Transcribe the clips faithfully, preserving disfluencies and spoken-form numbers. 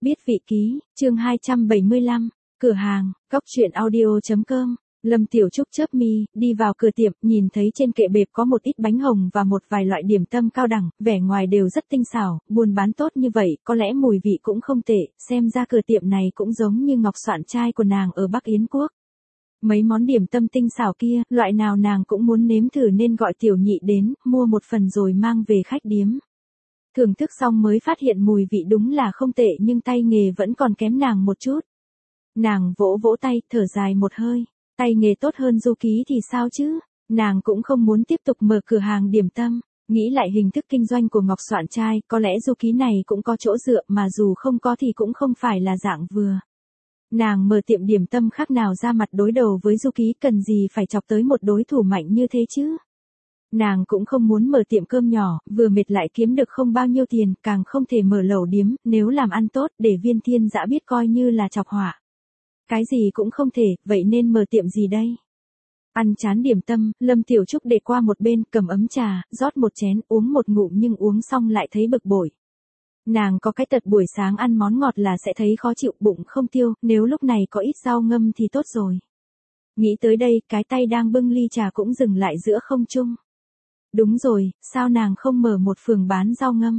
Biết vị ký, chương hai trăm bảy mươi lăm, cửa hàng, góc truyện audio chấm com. Lâm Tiểu Trúc chớp mi, đi vào cửa tiệm, nhìn thấy trên kệ bếp có một ít bánh hồng và một vài loại điểm tâm cao đẳng, vẻ ngoài đều rất tinh xảo, buôn bán tốt như vậy, có lẽ mùi vị cũng không tệ, xem ra cửa tiệm này cũng giống như ngọc soạn trai của nàng ở Bắc Yến Quốc. Mấy món điểm tâm tinh xảo kia, loại nào nàng cũng muốn nếm thử nên gọi Tiểu Nhị đến, mua một phần rồi mang về khách điếm. Thưởng thức xong mới phát hiện mùi vị đúng là không tệ nhưng tay nghề vẫn còn kém nàng một chút. Nàng vỗ vỗ tay, thở dài một hơi. Tay nghề tốt hơn Du Ký thì sao chứ? Nàng cũng không muốn tiếp tục mở cửa hàng điểm tâm. Nghĩ lại hình thức kinh doanh của Ngọc Soạn Trai, có lẽ Du Ký này cũng có chỗ dựa mà dù không có thì cũng không phải là dạng vừa. Nàng mở tiệm điểm tâm khác nào ra mặt đối đầu với Du Ký, cần gì phải chọc tới một đối thủ mạnh như thế chứ? Nàng cũng không muốn mở tiệm cơm nhỏ, vừa mệt lại kiếm được không bao nhiêu tiền, càng không thể mở lẩu điếm, nếu làm ăn tốt để Viên Thiên Dã biết coi như là chọc họa. Cái gì cũng không thể, vậy nên mở tiệm gì đây? Ăn chán điểm tâm, Lâm Tiểu Trúc để qua một bên, cầm ấm trà, rót một chén, uống một ngụm nhưng uống xong lại thấy bực bội. Nàng có cái tật buổi sáng ăn món ngọt là sẽ thấy khó chịu, bụng không tiêu, nếu lúc này có ít rau ngâm thì tốt rồi. Nghĩ tới đây, cái tay đang bưng ly trà cũng dừng lại giữa không trung. Đúng rồi, sao nàng không mở một phường bán rau ngâm?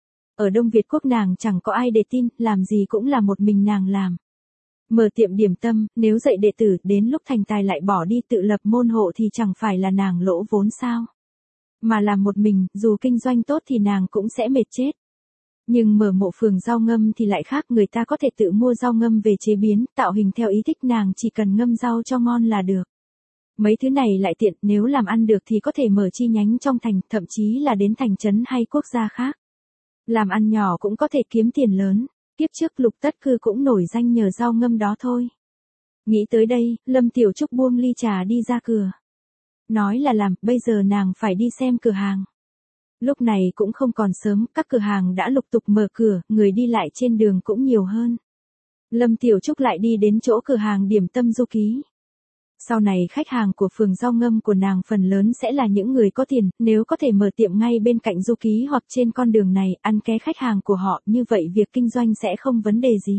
Ở Đông Việt Quốc nàng chẳng có ai để tin, làm gì cũng là một mình nàng làm. Mở tiệm điểm tâm, nếu dạy đệ tử, đến lúc thành tài lại bỏ đi tự lập môn hộ thì chẳng phải là nàng lỗ vốn sao? Mà làm một mình, dù kinh doanh tốt thì nàng cũng sẽ mệt chết. Nhưng mở mộ phường rau ngâm thì lại khác, người ta có thể tự mua rau ngâm về chế biến, tạo hình theo ý thích nàng, chỉ cần ngâm rau cho ngon là được. Mấy thứ này lại tiện, nếu làm ăn được thì có thể mở chi nhánh trong thành, thậm chí là đến thành trấn hay quốc gia khác. Làm ăn nhỏ cũng có thể kiếm tiền lớn, kiếp trước Lục Tất Cư cũng nổi danh nhờ rau ngâm đó thôi. Nghĩ tới đây, Lâm Tiểu Trúc buông ly trà đi ra cửa. Nói là làm, bây giờ nàng phải đi xem cửa hàng. Lúc này cũng không còn sớm, các cửa hàng đã lục tục mở cửa, người đi lại trên đường cũng nhiều hơn. Lâm Tiểu Trúc lại đi đến chỗ cửa hàng điểm tâm Du Ký. Sau này khách hàng của phường rau ngâm của nàng phần lớn sẽ là những người có tiền, nếu có thể mở tiệm ngay bên cạnh Du Ký hoặc trên con đường này, ăn ké khách hàng của họ, như vậy việc kinh doanh sẽ không vấn đề gì.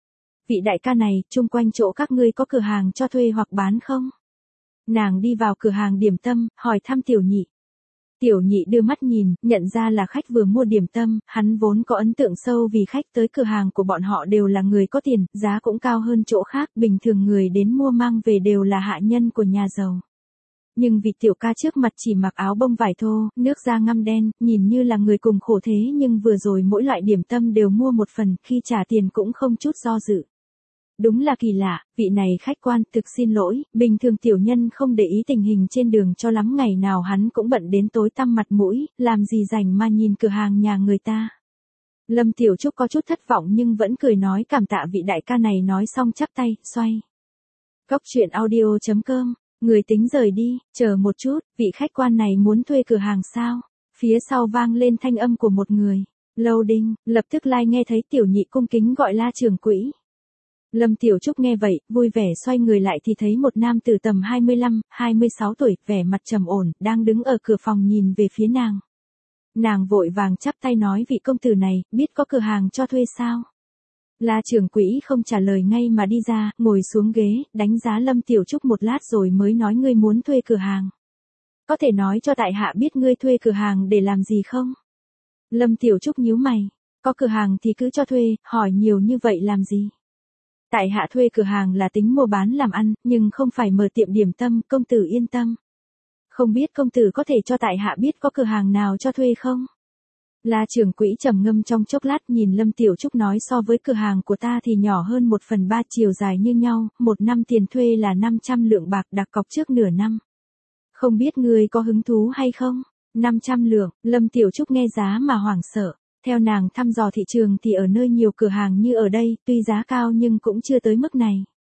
Vị đại ca này, chung quanh chỗ các ngươi có cửa hàng cho thuê hoặc bán không? Nàng đi vào cửa hàng điểm tâm, hỏi thăm Tiểu Nhị. Tiểu Nhị đưa mắt nhìn, nhận ra là khách vừa mua điểm tâm, hắn vốn có ấn tượng sâu vì khách tới cửa hàng của bọn họ đều là người có tiền, giá cũng cao hơn chỗ khác, bình thường người đến mua mang về đều là hạ nhân của nhà giàu. Nhưng vì tiểu ca trước mặt chỉ mặc áo bông vải thô, nước da ngăm đen, nhìn như là người cùng khổ thế nhưng vừa rồi mỗi loại điểm tâm đều mua một phần, khi trả tiền cũng không chút do dự. Đúng là kỳ lạ, vị này khách quan, thực xin lỗi, bình thường tiểu nhân không để ý tình hình trên đường cho lắm, ngày nào hắn cũng bận đến tối tăm mặt mũi, làm gì rảnh mà nhìn cửa hàng nhà người ta. Lâm Tiểu Trúc có chút thất vọng nhưng vẫn cười nói cảm tạ vị đại ca này, nói xong chắp tay, xoay. Góc truyện audio chấm com, người tính rời đi, chờ một chút, vị khách quan này muốn thuê cửa hàng sao? Phía sau vang lên thanh âm của một người. Loading, lập tức lai nghe thấy Tiểu Nhị cung kính gọi La trưởng quỹ. Lâm Tiểu Trúc nghe vậy, vui vẻ xoay người lại thì thấy một nam tử tầm hai mươi lăm, hai mươi sáu tuổi, vẻ mặt trầm ổn, đang đứng ở cửa phòng nhìn về phía nàng. Nàng vội vàng chắp tay nói vị công tử này, biết có cửa hàng cho thuê sao? La trưởng quỹ không trả lời ngay mà đi ra, ngồi xuống ghế, đánh giá Lâm Tiểu Trúc một lát rồi mới nói ngươi muốn thuê cửa hàng. Có thể nói cho tại hạ biết ngươi thuê cửa hàng để làm gì không? Lâm Tiểu Trúc nhíu mày, có cửa hàng thì cứ cho thuê, hỏi nhiều như vậy làm gì? Tại hạ thuê cửa hàng là tính mua bán làm ăn, nhưng không phải mở tiệm điểm tâm, công tử yên tâm. Không biết công tử có thể cho tại hạ biết có cửa hàng nào cho thuê không? La trưởng quỹ trầm ngâm trong chốc lát nhìn Lâm Tiểu Trúc nói so với cửa hàng của ta thì nhỏ hơn một phần ba, chiều dài như nhau, một năm tiền thuê là năm trăm lượng bạc, đặt cọc trước nửa năm. Không biết ngươi có hứng thú hay không? năm trăm lượng, Lâm Tiểu Trúc nghe giá mà hoảng sợ. Theo nàng thăm dò thị trường thì ở nơi nhiều cửa hàng như ở đây, tuy giá cao nhưng cũng chưa tới mức này.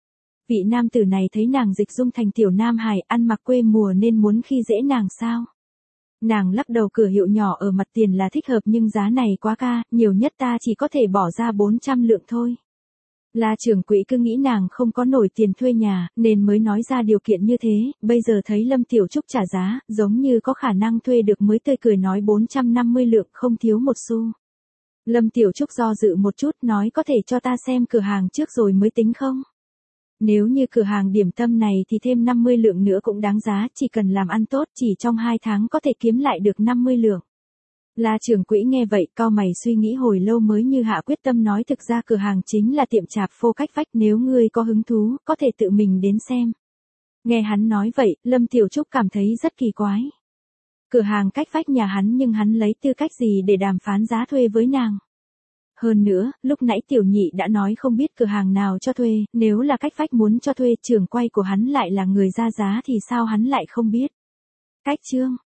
Vị nam tử này thấy nàng dịch dung thành tiểu nam hài, ăn mặc quê mùa nên muốn khi dễ nàng sao? Nàng lắc đầu, cửa hiệu nhỏ ở mặt tiền là thích hợp nhưng giá này quá ca, nhiều nhất ta chỉ có thể bỏ ra bốn trăm lượng thôi. La trưởng quỹ cứ nghĩ nàng không có nổi tiền thuê nhà, nên mới nói ra điều kiện như thế, bây giờ thấy Lâm Tiểu Trúc trả giá, giống như có khả năng thuê được mới tươi cười nói bốn trăm năm mươi lượng, không thiếu một xu. Lâm Tiểu Trúc do dự một chút nói có thể cho ta xem cửa hàng trước rồi mới tính không? Nếu như cửa hàng điểm tâm này thì thêm năm mươi lượng nữa cũng đáng giá, chỉ cần làm ăn tốt chỉ trong hai tháng có thể kiếm lại được năm mươi lượng. La trưởng quỹ nghe vậy cau mày suy nghĩ hồi lâu mới như hạ quyết tâm nói thực ra cửa hàng chính là tiệm chạp phô cách vách, nếu ngươi có hứng thú, có thể tự mình đến xem. Nghe hắn nói vậy, Lâm Tiểu Trúc cảm thấy rất kỳ quái. Cửa hàng cách vách nhà hắn nhưng hắn lấy tư cách gì để đàm phán giá thuê với nàng. Hơn nữa, lúc nãy Tiểu Nhị đã nói không biết cửa hàng nào cho thuê, nếu là cách vách muốn cho thuê trưởng quay của hắn lại là người ra giá thì sao hắn lại không biết. Cách chương